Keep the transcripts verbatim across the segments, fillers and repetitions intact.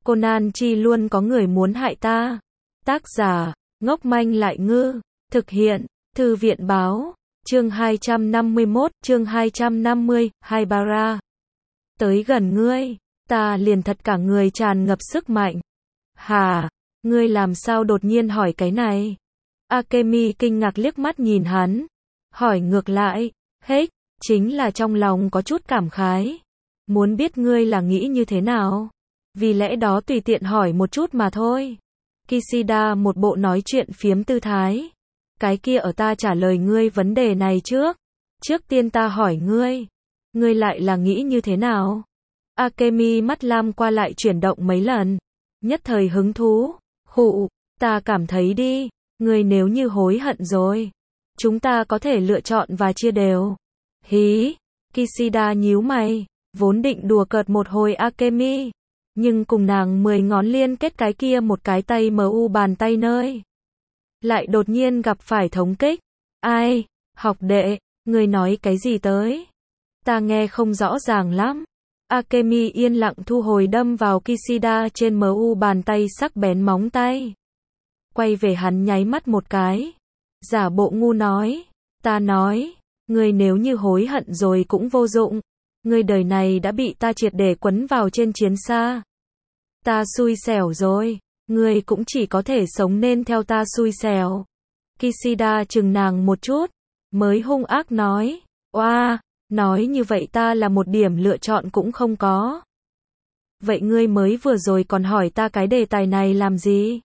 Conan chi luôn có người muốn hại ta. Tác giả, ngốc manh lại ngư. Thực hiện, Thư viện báo. Chương hai trăm năm mươi mốt, chương hai trăm năm mươi, Haibara. Tới gần ngươi, ta liền thật cả người tràn ngập sức mạnh. Hả? Ngươi làm sao đột nhiên hỏi cái này? Akemi kinh ngạc liếc mắt nhìn hắn. Hỏi ngược lại, hết, chính là trong lòng có chút cảm khái. Muốn biết ngươi là nghĩ như thế nào? Vì lẽ đó tùy tiện hỏi một chút mà thôi. Kishida một bộ nói chuyện phiếm tư thái. Cái kia ở ta trả lời ngươi vấn đề này trước. Trước tiên ta hỏi ngươi. Ngươi lại là nghĩ như thế nào? Akemi mắt lam qua lại chuyển động mấy lần. Nhất thời hứng thú. Khụ, ta cảm thấy đi. Ngươi nếu như hối hận rồi. Chúng ta có thể lựa chọn và chia đều. Hí. Kishida nhíu mày. Vốn định đùa cợt một hồi Akemi. Nhưng cùng nàng mười ngón liên kết cái kia một cái tay mu bàn tay nơi. Lại đột nhiên gặp phải thống kích. Ai? Học đệ, ngươi nói cái gì tới? Ta nghe không rõ ràng lắm. Akemi yên lặng thu hồi đâm vào Kishida trên mu bàn tay sắc bén móng tay. Quay về hắn nháy mắt một cái. Giả bộ ngu nói. Ta nói, ngươi nếu như hối hận rồi cũng vô dụng. Ngươi đời này đã bị ta triệt để quấn vào trên chiến xa. Ta xui xẻo rồi. Ngươi cũng chỉ có thể sống nên theo ta xui xẻo. Kishida chừng nàng một chút. Mới hung ác nói. Oa, nói như vậy ta là một điểm lựa chọn cũng không có. Vậy ngươi mới vừa rồi còn hỏi ta cái đề tài này làm gì?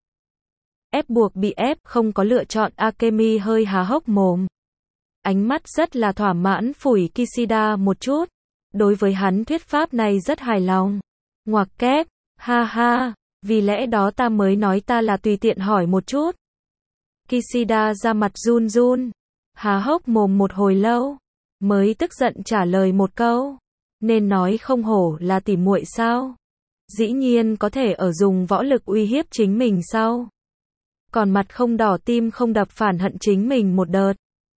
Ép buộc bị ép, không có lựa chọn. Akemi hơi há hốc mồm. Ánh mắt rất là thỏa mãn phủi Kishida một chút. Đối với hắn thuyết pháp này rất hài lòng. Ngoặc kép, ha ha, vì lẽ đó ta mới nói ta là tùy tiện hỏi một chút. Kishida ra mặt run run, há hốc mồm một hồi lâu, mới tức giận trả lời một câu. Nên nói không hổ là tỉ muội sao? Dĩ nhiên có thể ở dùng võ lực uy hiếp chính mình sao? Còn mặt không đỏ tim không đập phản hận chính mình một đợt.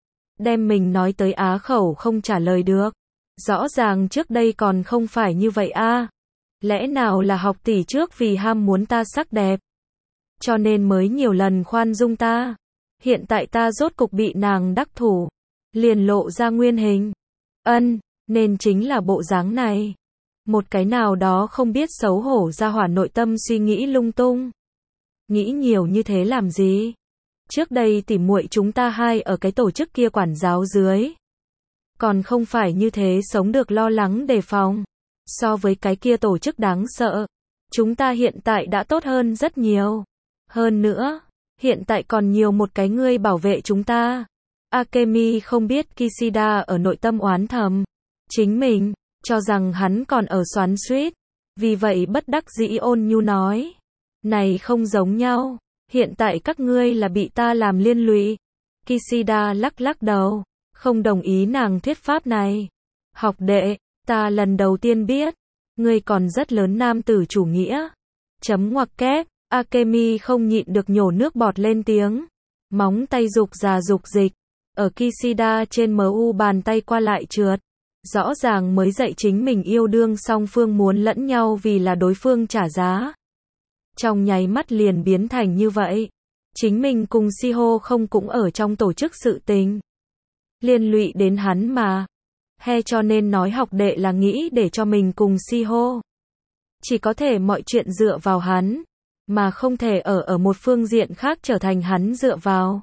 Đem mình nói tới á khẩu không trả lời được. Rõ ràng trước đây còn không phải như vậy a. À. Lẽ nào là học tỷ trước vì ham muốn ta sắc đẹp, cho nên mới nhiều lần khoan dung ta. Hiện tại ta rốt cục bị nàng đắc thủ, liền lộ ra nguyên hình. Ân, nên chính là bộ dáng này. Một cái nào đó không biết xấu hổ ra hỏa nội tâm suy nghĩ lung tung. Nghĩ nhiều như thế làm gì? Trước đây tỉ muội chúng ta hai ở cái tổ chức kia quản giáo dưới. Còn không phải như thế sống được lo lắng đề phòng. So với cái kia tổ chức đáng sợ, chúng ta hiện tại đã tốt hơn rất nhiều. Hơn nữa, hiện tại còn nhiều một cái ngươi bảo vệ chúng ta. Akemi không biết Kishida ở nội tâm oán thầm. Chính mình, cho rằng hắn còn ở xoắn xuýt. Vì vậy bất đắc dĩ ôn nhu nói. Này không giống nhau. Hiện tại các ngươi là bị ta làm liên lụy. Kishida lắc lắc đầu. Không đồng ý nàng thuyết pháp này. Học đệ, ta lần đầu tiên biết. Ngươi còn rất lớn nam tử chủ nghĩa. Chấm ngoặc kép. Akemi không nhịn được nhổ nước bọt lên tiếng. Móng tay dục già dục dịch. Ở Kishida trên mu bàn tay qua lại trượt. Rõ ràng mới dạy chính mình yêu đương song phương muốn lẫn nhau vì là đối phương trả giá. Trong nháy mắt liền biến thành như vậy. Chính mình cùng Shiho không cũng ở trong tổ chức sự tình. Liên lụy đến hắn mà. He cho nên nói học đệ là nghĩ để cho mình cùng Shiho. Chỉ có thể mọi chuyện dựa vào hắn. Mà không thể ở ở một phương diện khác trở thành hắn dựa vào.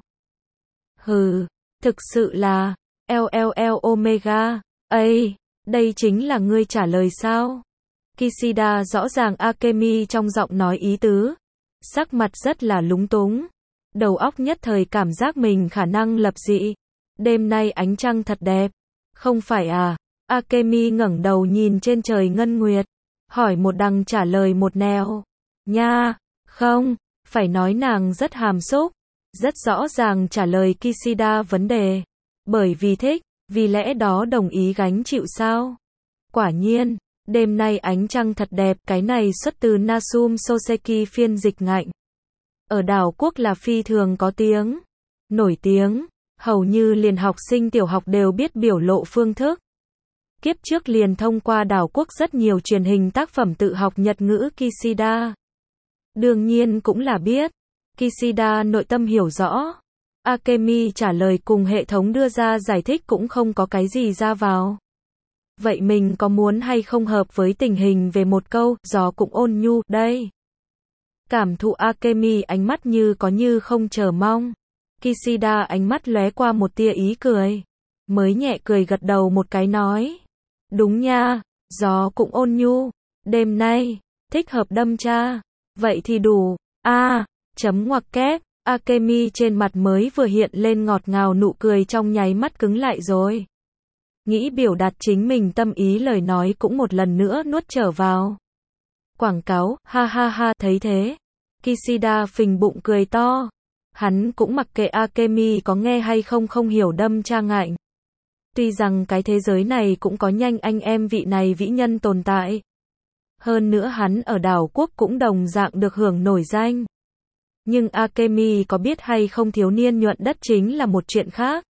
Hừ, thực sự là, LLL Omega, ây, đây chính là ngươi trả lời sao? Kishida rõ ràng Akemi trong giọng nói ý tứ. Sắc mặt rất là lúng túng. Đầu óc nhất thời cảm giác mình khả năng lập dị. Đêm nay ánh trăng thật đẹp. Không phải à? Akemi ngẩng đầu nhìn trên trời ngân nguyệt. Hỏi một đằng trả lời một nẻo. Nha, không, phải nói nàng rất hàm xúc. Rất rõ ràng trả lời Kishida vấn đề. Bởi vì thích, vì lẽ đó đồng ý gánh chịu sao? Quả nhiên, đêm nay ánh trăng thật đẹp. Cái này xuất từ Nasum Soseki phiên dịch ngạnh. Ở đảo quốc là phi thường có tiếng. Nổi tiếng. Hầu như liền học sinh tiểu học đều biết biểu lộ phương thức. Kiếp trước liền thông qua đảo quốc rất nhiều truyền hình tác phẩm tự học Nhật ngữ Kishida. Đương nhiên cũng là biết. Kishida nội tâm hiểu rõ. Akemi trả lời cùng hệ thống đưa ra giải thích cũng không có cái gì ra vào. Vậy mình có muốn hay không hợp với tình hình về một câu, gió cũng ôn nhu, đây. Cảm thụ Akemi ánh mắt như có như không chờ mong. Kishida ánh mắt lóe qua một tia ý cười. Mới nhẹ cười gật đầu một cái nói. Đúng nha, gió cũng ôn nhu. Đêm nay, thích hợp đâm cha. Vậy thì đủ. A, à, chấm ngoặc kép. Akemi trên mặt mới vừa hiện lên ngọt ngào nụ cười trong nháy mắt cứng lại rồi. Nghĩ biểu đạt chính mình tâm ý lời nói cũng một lần nữa nuốt trở vào. Quảng cáo, ha ha ha, thấy thế. Kishida phình bụng cười to. Hắn cũng mặc kệ Akemi có nghe hay không không hiểu đâm cha ngạnh. Tuy rằng cái thế giới này cũng có nhanh anh em vị này vĩ nhân tồn tại. Hơn nữa hắn ở đảo quốc cũng đồng dạng được hưởng nổi danh. Nhưng Akemi có biết hay không thiếu niên nhuận đất chính là một chuyện khác.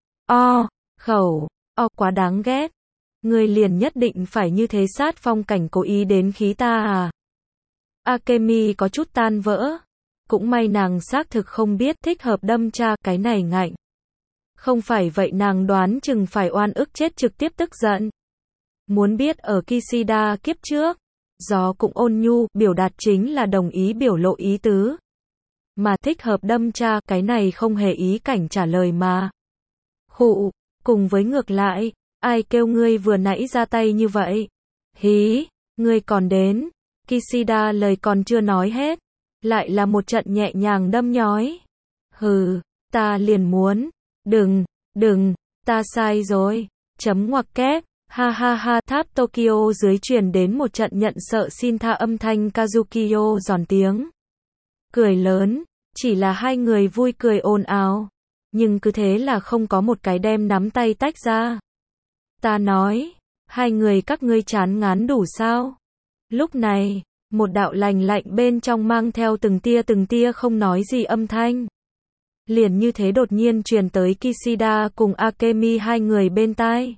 O, khẩu, o quá đáng ghét. Người liền nhất định phải như thế sát phong cảnh cố ý đến khí ta à. Akemi có chút tan vỡ. Cũng may nàng xác thực không biết thích hợp đâm cha cái này ngạnh. Không phải vậy nàng đoán chừng phải oan ức chết trực tiếp tức giận. Muốn biết ở Kishida kiếp trước, gió cũng ôn nhu, biểu đạt chính là đồng ý biểu lộ ý tứ. Mà thích hợp đâm cha, cái này không hề ý cảnh trả lời mà. Khụ, cùng với ngược lại, ai kêu ngươi vừa nãy ra tay như vậy? Hí, ngươi còn đến. Kishida lời còn chưa nói hết. Lại là một trận nhẹ nhàng đâm nhói. Hừ, ta liền muốn. Đừng, đừng, ta sai rồi. Chấm ngoặc kép. Ha ha ha, tháp Tokyo dưới truyền đến một trận nhận sợ xin tha âm thanh Kazukiyo giòn tiếng. Cười lớn, chỉ là hai người vui cười ồn ào. Nhưng cứ thế là không có một cái đem nắm tay tách ra. Ta nói, hai người các ngươi chán ngán đủ sao? Lúc này, một đạo lành lạnh bên trong mang theo từng tia từng tia không nói gì âm thanh. Liền như thế đột nhiên truyền tới Kishida cùng Akemi hai người bên tai.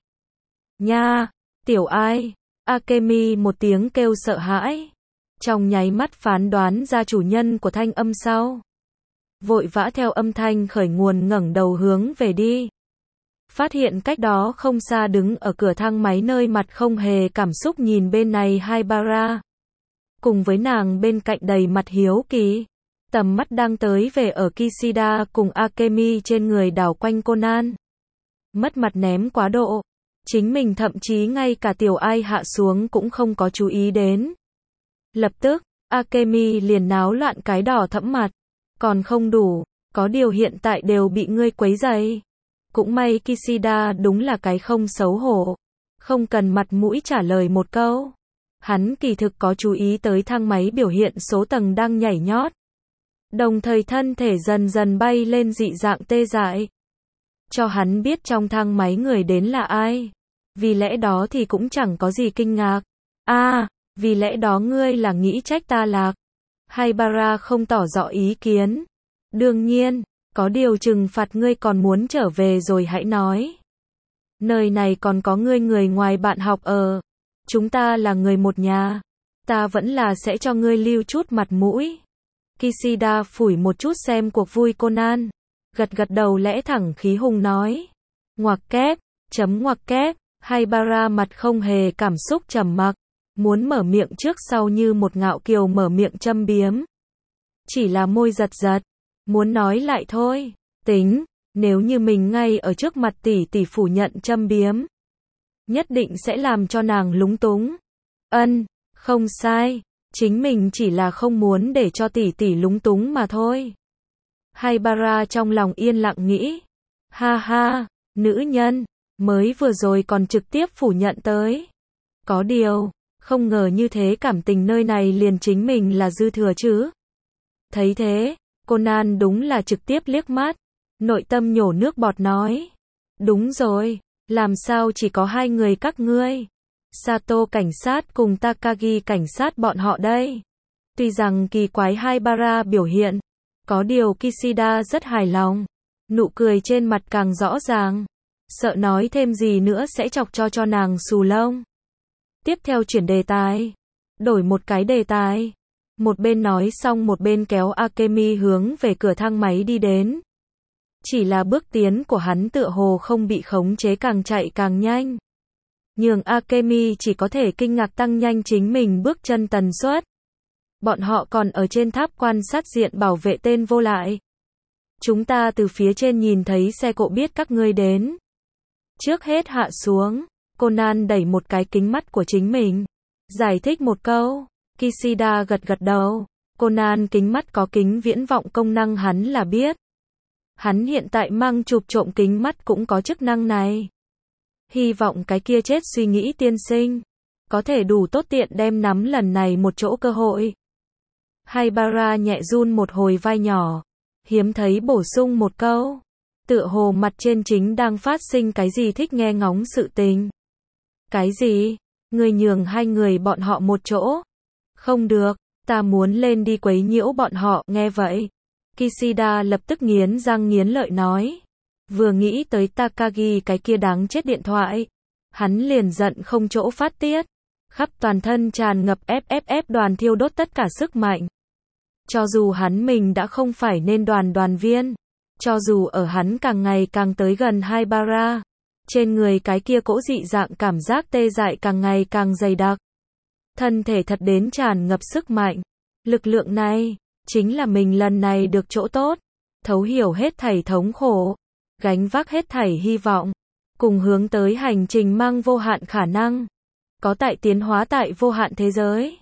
Nha, tiểu ai, Akemi một tiếng kêu sợ hãi. Trong nháy mắt phán đoán ra chủ nhân của thanh âm sau. Vội vã theo âm thanh khởi nguồn ngẩng đầu hướng về đi. Phát hiện cách đó không xa đứng ở cửa thang máy nơi mặt không hề cảm xúc nhìn bên này Haibara. Cùng với nàng bên cạnh đầy mặt hiếu kỳ. Tầm mắt đang tới về ở Kishida cùng Akemi trên người đảo quanh Conan. Mất mặt ném quá độ. Chính mình thậm chí ngay cả tiểu ai hạ xuống cũng không có chú ý đến. Lập tức, Akemi liền náo loạn cái đỏ thẫm mặt. Còn không đủ, có điều hiện tại đều bị ngươi quấy rầy. Cũng may Kishida đúng là cái không xấu hổ. Không cần mặt mũi trả lời một câu. Hắn kỳ thực có chú ý tới thang máy biểu hiện số tầng đang nhảy nhót. Đồng thời thân thể dần dần bay lên dị dạng tê dại. Cho hắn biết trong thang máy người đến là ai. Vì lẽ đó thì cũng chẳng có gì kinh ngạc. A, à, vì lẽ đó ngươi là nghĩ trách ta lạc. Haibara không tỏ rõ ý kiến. Đương nhiên, có điều trừng phạt ngươi còn muốn trở về rồi hãy nói. Nơi này còn có ngươi người ngoài bạn học ở. Chúng ta là người một nhà. Ta vẫn là sẽ cho ngươi lưu chút mặt mũi. Kishida phủi một chút xem cuộc vui Conan. Gật gật đầu lẽ thẳng khí hùng nói. Ngoặc kép, chấm ngoặc kép. Haibara mặt không hề cảm xúc trầm mặc. Muốn mở miệng trước sau như một ngạo kiều mở miệng châm biếm. Chỉ là môi giật giật. Muốn nói lại thôi. Tính, nếu như mình ngay ở trước mặt tỷ tỷ phủ nhận châm biếm. Nhất định sẽ làm cho nàng lúng túng. Ân, không sai. Chính mình chỉ là không muốn để cho tỷ tỷ lúng túng mà thôi. Haibara trong lòng yên lặng nghĩ. Ha ha, nữ nhân, mới vừa rồi còn trực tiếp phủ nhận tới. Có điều, không ngờ như thế cảm tình nơi này liền chính mình là dư thừa chứ. Thấy thế, Conan đúng là trực tiếp liếc mắt. Nội tâm nhổ nước bọt nói. Đúng rồi, làm sao chỉ có hai người các ngươi. Sato cảnh sát cùng Takagi cảnh sát bọn họ đây. Tuy rằng kỳ quái Haibara biểu hiện. Có điều Kishida rất hài lòng. Nụ cười trên mặt càng rõ ràng. Sợ nói thêm gì nữa sẽ chọc cho cho nàng xù lông. Tiếp theo chuyển đề tài. Đổi một cái đề tài. Một bên nói xong một bên kéo Akemi hướng về cửa thang máy đi đến. Chỉ là bước tiến của hắn tựa hồ không bị khống chế, càng chạy càng nhanh. Nhường Akemi chỉ có thể kinh ngạc tăng nhanh chính mình bước chân tần suất. Bọn họ còn ở trên tháp quan sát diện bảo vệ tên vô lại. Chúng ta từ phía trên nhìn thấy xe cộ, biết các ngươi đến. Trước hết hạ xuống, Conan đẩy một cái kính mắt của chính mình. Giải thích một câu, Kishida gật gật đầu. Conan kính mắt có kính viễn vọng công năng hắn là biết. Hắn hiện tại mang chụp trộm kính mắt cũng có chức năng này. Hy vọng cái kia chết suy nghĩ tiên sinh. Có thể đủ tốt tiện đem nắm lần này một chỗ cơ hội. Haibara nhẹ run một hồi vai nhỏ. Hiếm thấy bổ sung một câu. Tựa hồ mặt trên chính đang phát sinh cái gì thích nghe ngóng sự tình. Cái gì? Người nhường hai người bọn họ một chỗ. Không được, ta muốn lên đi quấy nhiễu bọn họ, nghe vậy. Kishida lập tức nghiến răng nghiến lợi nói. Vừa nghĩ tới Takagi cái kia đáng chết điện thoại. Hắn liền giận không chỗ phát tiết. Khắp toàn thân tràn ngập ép ép ép đoàn thiêu đốt tất cả sức mạnh. Cho dù hắn mình đã không phải nên đoàn đoàn viên. Cho dù ở hắn càng ngày càng tới gần Haibara. Trên người cái kia cỗ dị dạng cảm giác tê dại càng ngày càng dày đặc. Thân thể thật đến tràn ngập sức mạnh. Lực lượng này, chính là mình lần này được chỗ tốt. Thấu hiểu hết thảy thống khổ. Gánh vác hết thảy hy vọng. Cùng hướng tới hành trình mang vô hạn khả năng. Có tại tiến hóa tại vô hạn thế giới.